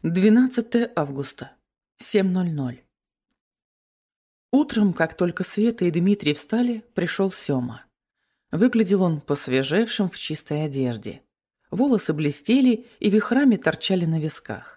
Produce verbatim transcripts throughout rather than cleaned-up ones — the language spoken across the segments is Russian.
двенадцатое августа, семь ноль ноль. Утром, как только Света и Дмитрий встали, пришел Сёма. Выглядел он посвежевшим в чистой одежде. Волосы блестели и вихрами торчали на висках.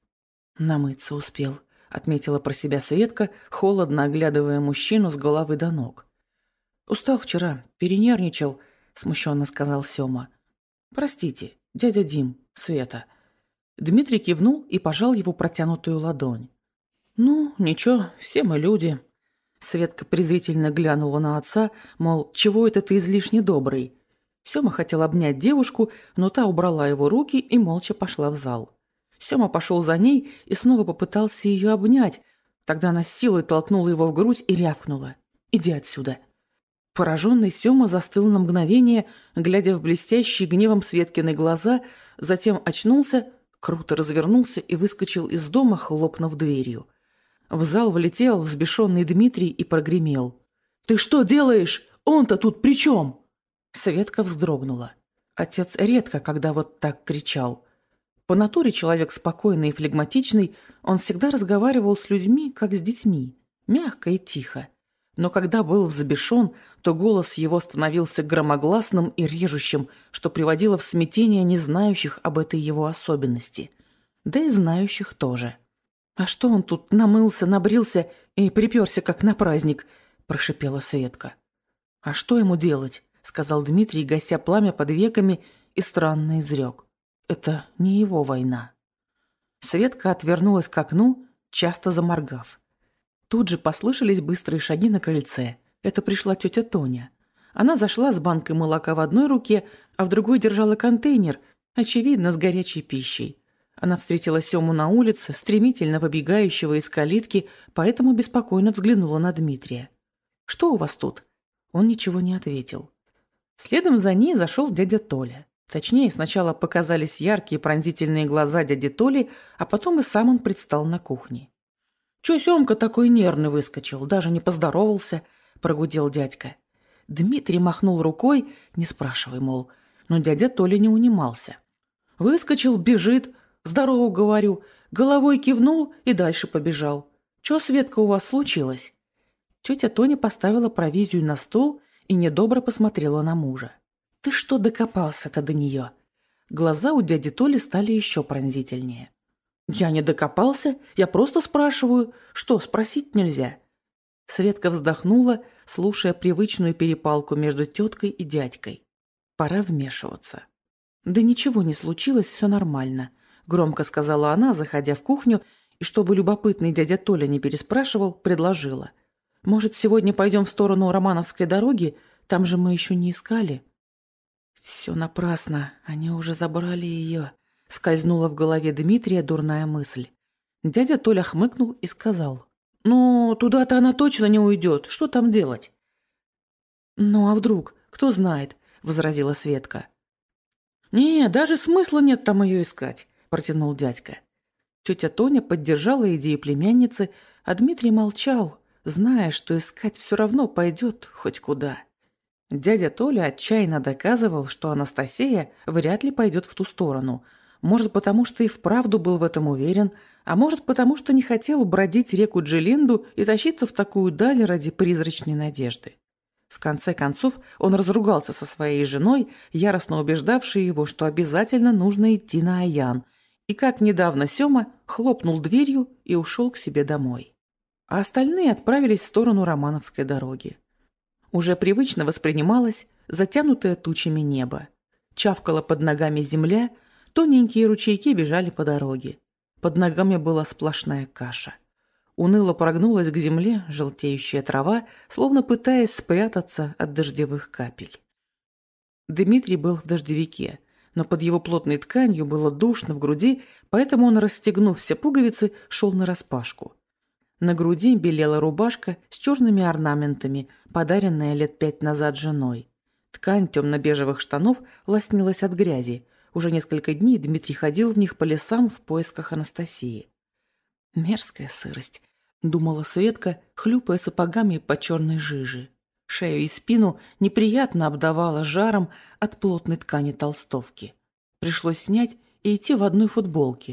«Намыться успел», — отметила про себя Светка, холодно оглядывая мужчину с головы до ног. «Устал вчера, перенервничал», — смущенно сказал Сёма. «Простите, дядя Дим, Света». Дмитрий кивнул и пожал его протянутую ладонь. «Ну, ничего, все мы люди». Светка презрительно глянула на отца, мол, чего это ты излишне добрый? Сёма хотел обнять девушку, но та убрала его руки и молча пошла в зал. Сёма пошел за ней и снова попытался ее обнять. Тогда она с силой толкнула его в грудь и рявкнула: «Иди отсюда». Пораженный Сёма застыл на мгновение, глядя в блестящие гневом Светкины глаза, затем очнулся, круто развернулся и выскочил из дома, хлопнув дверью. В зал влетел взбешенный Дмитрий и прогремел: «Ты что делаешь? Он-то тут при чем?» Светка вздрогнула. Отец редко когда вот так кричал. По натуре человек спокойный и флегматичный, он всегда разговаривал с людьми, как с детьми, мягко и тихо. Но когда был взбешен, то голос его становился громогласным и режущим, что приводило в смятение не знающих об этой его особенности. Да и знающих тоже. «А что он тут намылся, набрился и приперся, как на праздник?» – прошипела Светка. «А что ему делать?» – сказал Дмитрий, гася пламя под веками, и странно изрек: «Это не его война». Светка отвернулась к окну, часто заморгав. Тут же послышались быстрые шаги на крыльце. Это пришла тетя Тоня. Она зашла с банкой молока в одной руке, а в другой держала контейнер, очевидно, с горячей пищей. Она встретила Сёму на улице, стремительно выбегающего из калитки, поэтому беспокойно взглянула на Дмитрия. «Что у вас тут?» Он ничего не ответил. Следом за ней зашел дядя Толя. Точнее, сначала показались яркие пронзительные глаза дяди Толи, а потом и сам он предстал на кухне. «Чё Сёмка такой нервный выскочил, даже не поздоровался?» – прогудел дядька. Дмитрий махнул рукой, не спрашивай, мол, но дядя Толя не унимался. «Выскочил, бежит. Здорово, говорю, головой кивнул и дальше побежал. Чё, Светка, у вас случилось?» Тетя Тоня поставила провизию на стол и недобро посмотрела на мужа. «Ты что докопался-то до нее?» Глаза у дяди Толи стали еще пронзительнее. «Я не докопался, я просто спрашиваю. Что, спросить нельзя?» Светка вздохнула, слушая привычную перепалку между теткой и дядькой. Пора вмешиваться. «Да ничего не случилось, все нормально», — громко сказала она, заходя в кухню, и, чтобы любопытный дядя Толя не переспрашивал, предложила: «Может, сегодня пойдем в сторону Романовской дороги? Там же мы еще не искали». «Все напрасно, они уже забрали ее», — скользнула в голове Дмитрия дурная мысль. Дядя Толя хмыкнул и сказал: «Ну, туда-то она точно не уйдет, что там делать?» «Ну, а вдруг? Кто знает?» — возразила Светка. «Не, даже смысла нет там ее искать», — протянул дядька. Тетя Тоня поддержала идею племянницы, а Дмитрий молчал, зная, что искать все равно пойдет хоть куда. Дядя Толя отчаянно доказывал, что Анастасия вряд ли пойдет в ту сторону. Может, потому что и вправду был в этом уверен, а может, потому что не хотел бродить реку Джелинду и тащиться в такую даль ради призрачной надежды. В конце концов, он разругался со своей женой, яростно убеждавшей его, что обязательно нужно идти на Аян, и, как недавно Сёма, хлопнул дверью и ушел к себе домой. А остальные отправились в сторону Романовской дороги. Уже привычно воспринималось затянутое тучами небо. Чавкала под ногами земля, тоненькие ручейки бежали по дороге. Под ногами была сплошная каша. Уныло прогнулась к земле желтеющая трава, словно пытаясь спрятаться от дождевых капель. Дмитрий был в дождевике, но под его плотной тканью было душно в груди, поэтому он, расстегнув все пуговицы, шел нараспашку. На груди белела рубашка с черными орнаментами, подаренная лет пять назад женой. Ткань темно-бежевых штанов лоснилась от грязи. Уже несколько дней Дмитрий ходил в них по лесам в поисках Анастасии. «Мерзкая сырость», — думала Светка, хлюпая сапогами по черной жиже. Шею и спину неприятно обдавало жаром от плотной ткани толстовки. Пришлось снять и идти в одной футболке.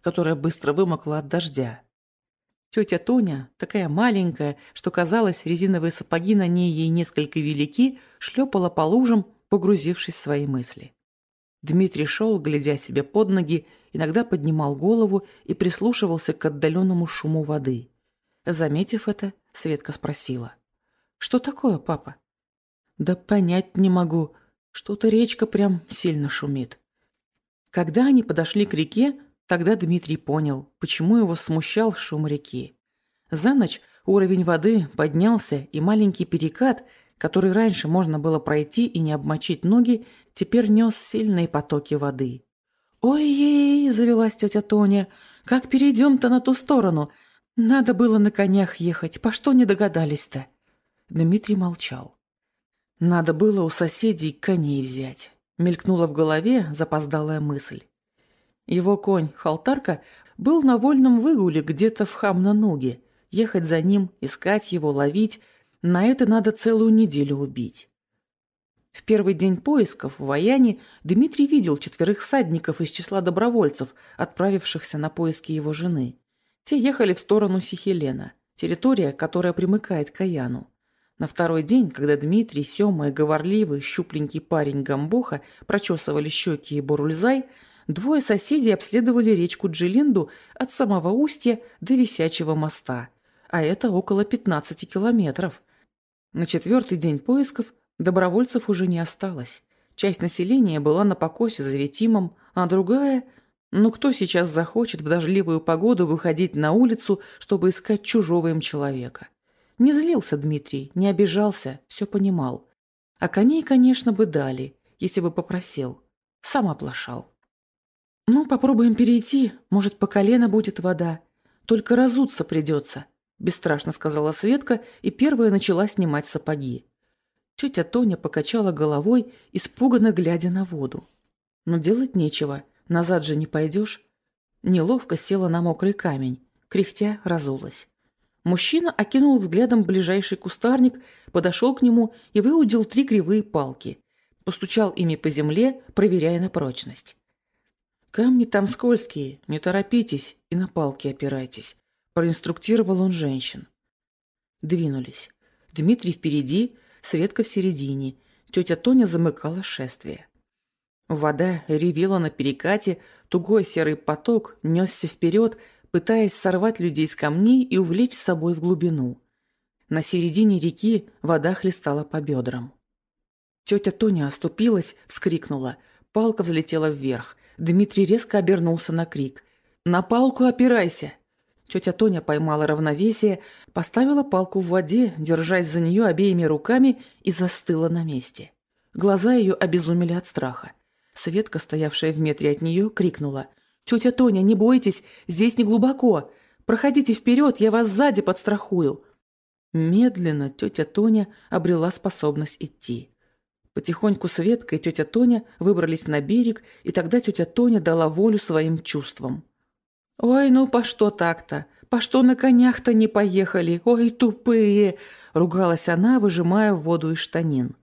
которая быстро вымокла от дождя. Тетя Тоня, такая маленькая, что казалось, резиновые сапоги на ней ей несколько велики, шлепала по лужам, погрузившись в свои мысли. Дмитрий шел, глядя себе под ноги, иногда поднимал голову и прислушивался к отдаленному шуму воды. Заметив это, Светка спросила: «Что такое, папа?» «Да понять не могу. Что-то речка прям сильно шумит». Когда они подошли к реке, тогда Дмитрий понял, почему его смущал шум реки. За ночь уровень воды поднялся, и маленький перекат, который раньше можно было пройти и не обмочить ноги, теперь нес сильные потоки воды. «Ой-ей!» – завелась тетя Тоня. «Как перейдем-то на ту сторону? Надо было на конях ехать, по что не догадались-то?» Дмитрий молчал. «Надо было у соседей коней взять», – мелькнула в голове запоздалая мысль. Его конь, Халтарка, был на вольном выгуле где-то в Хамна-Нуге. Ехать за ним, искать его, ловить – на это надо целую неделю убить. В первый день поисков в Ваяне Дмитрий видел четверых всадников из числа добровольцев, отправившихся на поиски его жены. Те ехали в сторону Сихелена, территория, которая примыкает к Аяну. На второй день, когда Дмитрий, Сёма и говорливый, щупленький парень Гамбоха прочесывали щеки и Борульзай, двое соседей обследовали речку Джилинду от самого устья до Висячего моста, а это около пятнадцати километров. На четвертый день поисков добровольцев уже не осталось. Часть населения была на покосе за Витимом, а другая... Ну кто сейчас захочет в дождливую погоду выходить на улицу, чтобы искать чужого им человека? Не злился Дмитрий, не обижался, все понимал. А коней, конечно, бы дали, если бы попросил. Сам оплошал. «Ну, попробуем перейти, может, по колено будет вода. Только разуться придется», – бесстрашно сказала Светка и первая начала снимать сапоги. Тетя Тоня покачала головой, испуганно глядя на воду. «Но делать нечего, назад же не пойдешь». Неловко села на мокрый камень, кряхтя разулась. Мужчина окинул взглядом ближайший кустарник, подошел к нему и выудил три кривые палки. Постучал ими по земле, проверяя на прочность. «Камни там скользкие, не торопитесь и на палки опирайтесь», – проинструктировал он женщин. Двинулись. Дмитрий впереди, Светка в середине, тетя Тоня замыкала шествие. Вода ревела на перекате, тугой серый поток несся вперед, пытаясь сорвать людей с камней и увлечь с собой в глубину. На середине реки вода хлестала по бедрам. Тетя Тоня оступилась, вскрикнула. Палка взлетела вверх. Дмитрий резко обернулся на крик. «На палку опирайся!» Тетя Тоня поймала равновесие, поставила палку в воде, держась за нее обеими руками, и застыла на месте. Глаза ее обезумели от страха. Светка, стоявшая в метре от нее, крикнула: «Тетя Тоня, не бойтесь, здесь не глубоко. Проходите вперед, я вас сзади подстрахую». Медленно тетя Тоня обрела способность идти. Потихоньку Светка и тетя Тоня выбрались на берег, и тогда тетя Тоня дала волю своим чувствам. «Ой, ну по что так-то? По что на конях-то не поехали? Ой, тупые!» – ругалась она, выжимая воду из штанин.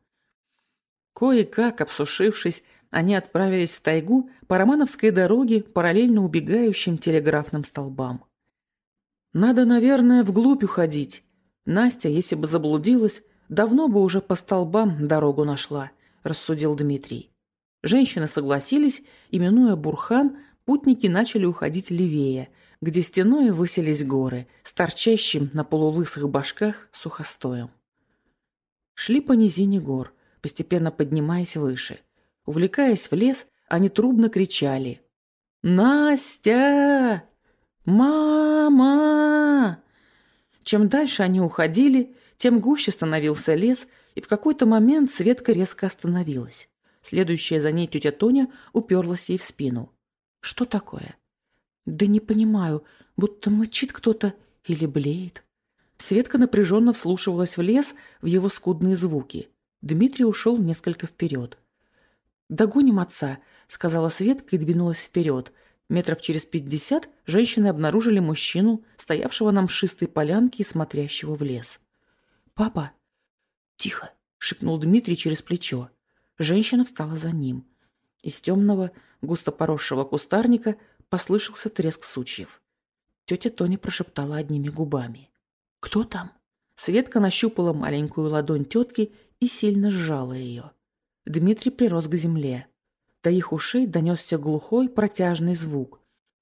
Кое-как, обсушившись, они отправились в тайгу по Романовской дороге, параллельно убегающим телеграфным столбам. «Надо, наверное, вглубь уходить. Настя, если бы заблудилась, давно бы уже по столбам дорогу нашла», – рассудил Дмитрий. Женщины согласились, и, минуя Бурхан, путники начали уходить левее, где стеной высились горы, с торчащим на полулысых башках сухостоем. Шли по низине гор, постепенно поднимаясь выше. Увлекаясь в лес, они трубно кричали: «Настя! Мама!» Чем дальше они уходили, тем гуще становился лес, и в какой-то момент Светка резко остановилась. Следующая за ней тетя Тоня уперлась ей в спину. «Что такое?» «Да не понимаю, будто мычит кто-то или блеет». Светка напряженно вслушивалась в лес, в его скудные звуки. Дмитрий ушел несколько вперед. «Догоним отца», — сказала Светка и двинулась вперед. Метров через пятьдесят женщины обнаружили мужчину, стоявшего на мшистой полянке и смотрящего в лес. «Папа!» «Тихо!» — шепнул Дмитрий через плечо. Женщина встала за ним. Из темного, густо поросшего кустарника Послышался треск сучьев. Тетя Тоня прошептала одними губами: «Кто там?» Светка нащупала маленькую ладонь тетки и сильно сжала ее. Дмитрий прирос к земле. До их ушей донесся глухой протяжный звук.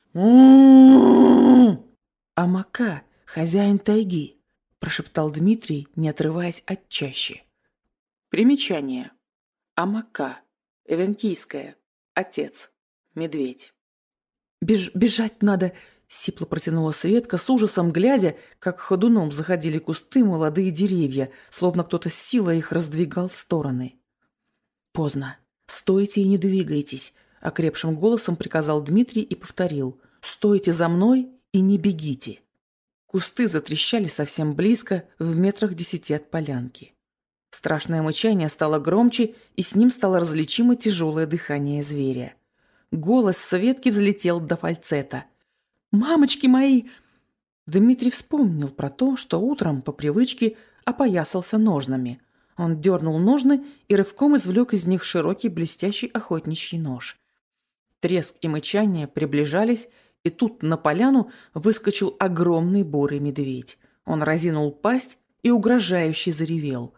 «Амака, хозяин тайги», – прошептал Дмитрий, не отрываясь от чащи. Примечание. Амака. Эвенкийская. Отец. Медведь. Беж «Бежать надо!» – сипло протянула Светка, с ужасом глядя, как ходуном заходили кусты молодые деревья, словно кто-то с силой их раздвигал в стороны. «Поздно. Стойте и не двигайтесь», – окрепшим голосом приказал Дмитрий и повторил: «Стойте за мной и не бегите». Кусты затрещали совсем близко, в метрах десяти от полянки. Страшное мычание стало громче, и с ним стало различимо тяжелое дыхание зверя. Голос Светки взлетел до фальцета. «Мамочки мои!» Дмитрий вспомнил про то, что утром, по привычке, опоясался ножнами. Он дернул ножны и рывком извлек из них широкий блестящий охотничий нож. Треск и мычание приближались, и тут на поляну выскочил огромный бурый медведь. Он разинул пасть и угрожающе заревел.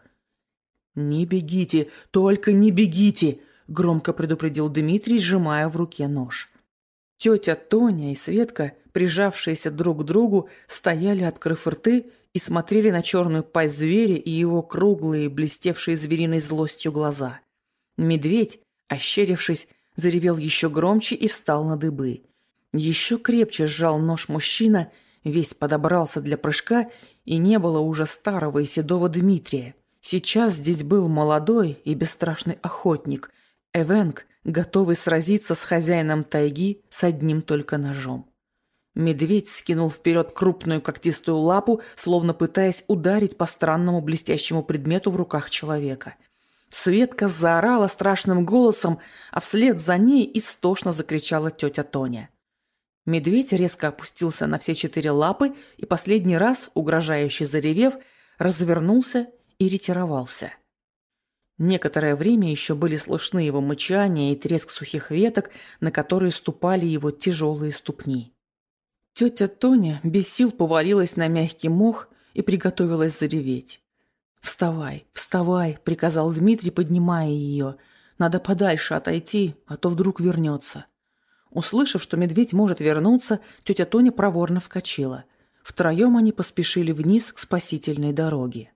«Не бегите, только не бегите!» – громко предупредил Дмитрий, сжимая в руке нож. Тетя Тоня и Светка, прижавшиеся друг к другу, стояли, открыв рты, и смотрели на черную пасть зверя и его круглые, блестевшие звериной злостью глаза. Медведь, ощерившись, заревел еще громче и встал на дыбы. Еще крепче сжал нож мужчина, весь подобрался для прыжка, и не было уже старого и седого Дмитрия. Сейчас здесь был молодой и бесстрашный охотник, Эвенк, готовый сразиться с хозяином тайги с одним только ножом. Медведь скинул вперед крупную когтистую лапу, словно пытаясь ударить по странному блестящему предмету в руках человека. Светка заорала страшным голосом, а вслед за ней истошно закричала тетя Тоня. Медведь резко опустился на все четыре лапы и последний раз, угрожающе заревев, развернулся и ретировался. Некоторое время еще были слышны его мычание и треск сухих веток, на которые ступали его тяжелые ступни. Тетя Тоня без сил повалилась на мягкий мох и приготовилась зареветь. «Вставай, вставай!» – приказал Дмитрий, поднимая ее. «Надо подальше отойти, а то вдруг вернется». Услышав, что медведь может вернуться, тетя Тоня проворно вскочила. Втроем они поспешили вниз к спасительной дороге.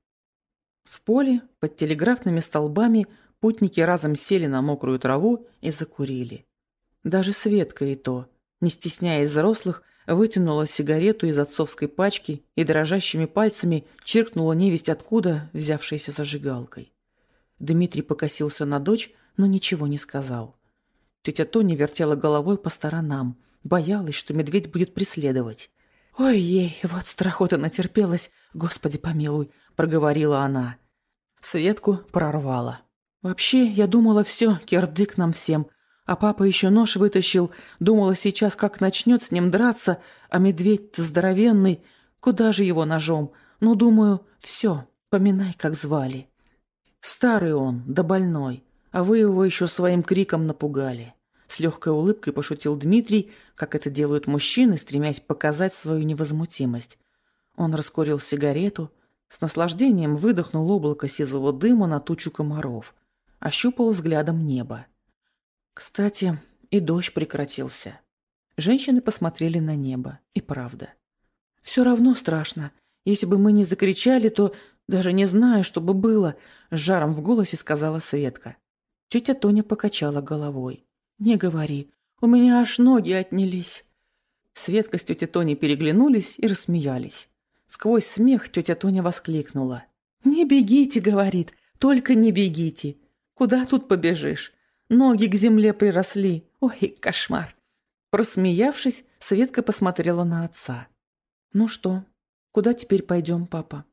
В поле, под телеграфными столбами, путники разом сели на мокрую траву и закурили. Даже Светка и то, не стесняясь взрослых, вытянула сигарету из отцовской пачки и дрожащими пальцами чиркнула невесть откуда взявшейся зажигалкой. Дмитрий покосился на дочь, но ничего не сказал. Тетя Тоня вертела головой по сторонам, боялась, что медведь будет преследовать. «Ой-ей, вот страхота натерпелась, Господи помилуй», — проговорила она. Светку прорвала. «Вообще, я думала, все, кирдык нам всем. А папа еще нож вытащил, думала сейчас, как начнет с ним драться, а медведь-то здоровенный, куда же его ножом? Ну, думаю, все, поминай, как звали. Старый он, да больной, а вы его еще своим криком напугали». С легкой улыбкой пошутил Дмитрий, как это делают мужчины, стремясь показать свою невозмутимость. Он раскурил сигарету, с наслаждением выдохнул облако сизого дыма на тучу комаров, ощупал взглядом небо. Кстати, и дождь прекратился. Женщины посмотрели на небо, и правда. «Все равно страшно. Если бы мы не закричали, то даже не знаю, что бы было», — с жаром в голосе сказала Светка. Тетя Тоня покачала головой. «Не говори, у меня аж ноги отнялись». Светка с тетей Тоней переглянулись и рассмеялись. Сквозь смех тетя Тоня воскликнула. «Не бегите, — говорит, — только не бегите. Куда тут побежишь? Ноги к земле приросли. Ой, кошмар!» Просмеявшись, Светка посмотрела на отца. «Ну что, куда теперь пойдем, папа?»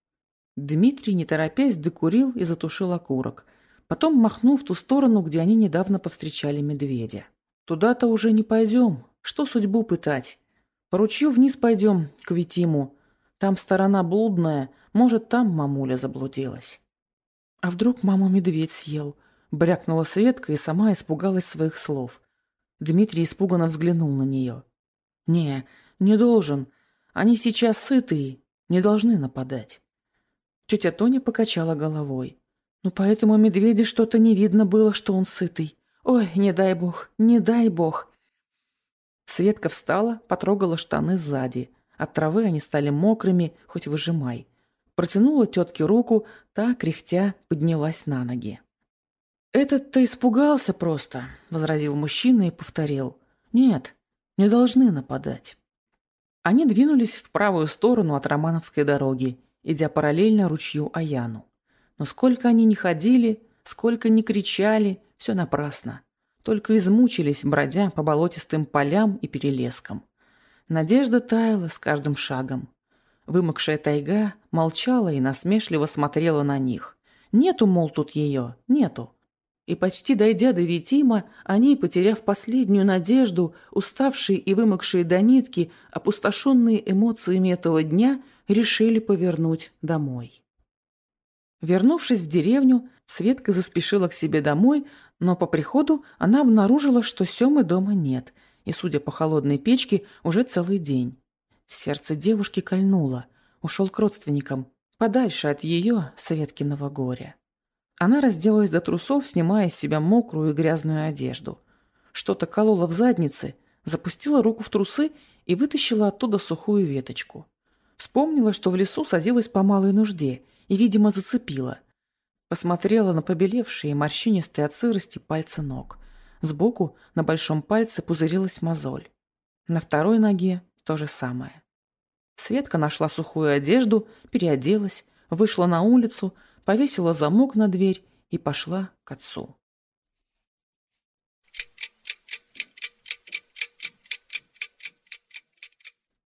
Дмитрий, не торопясь, докурил и затушил окурок. Потом махнул в ту сторону, где они недавно повстречали медведя. «Туда-то уже не пойдем. Что судьбу пытать? По ручью вниз пойдем, к Витиму. Там сторона блудная, может, там мамуля заблудилась». «А вдруг маму медведь съел?» — брякнула Светка и сама испугалась своих слов. Дмитрий испуганно взглянул на нее. «Не, не должен. Они сейчас сытые, не должны нападать». Тетя Тоня покачала головой. «Ну, поэтому медведю что-то не видно было, что он сытый. Ой, не дай бог, не дай бог». Светка встала, потрогала штаны сзади. От травы они стали мокрыми, хоть выжимай. Протянула тетке руку, та, кряхтя, поднялась на ноги. «Этот-то испугался просто», — возразил мужчина и повторил. «Нет, не должны нападать». Они двинулись в правую сторону от Романовской дороги, идя параллельно ручью Аяну. Но сколько они ни ходили, сколько ни кричали, все напрасно. Только измучились, бродя по болотистым полям и перелескам. Надежда таяла с каждым шагом. Вымокшая тайга молчала и насмешливо смотрела на них. Нету, мол, тут ее, нету. И почти дойдя до Витима, они, потеряв последнюю надежду, уставшие и вымокшие до нитки, опустошенные эмоциями этого дня, решили повернуть домой. Вернувшись в деревню, Светка заспешила к себе домой, но по приходу она обнаружила, что Семы дома нет, и, судя по холодной печке, уже целый день. В сердце девушки кольнуло. Ушел к родственникам, подальше от ее, Светкиного горя. Она разделась до трусов, снимая с себя мокрую и грязную одежду. Что-то кололо в заднице, запустила руку в трусы и вытащила оттуда сухую веточку. Вспомнила, что в лесу садилась по малой нужде и, видимо, зацепила. Посмотрела на побелевшие, морщинистые от сырости пальцы ног. Сбоку на большом пальце пузырилась мозоль. На второй ноге то же самое. Светка нашла сухую одежду, переоделась, вышла на улицу, повесила замок на дверь и пошла к отцу.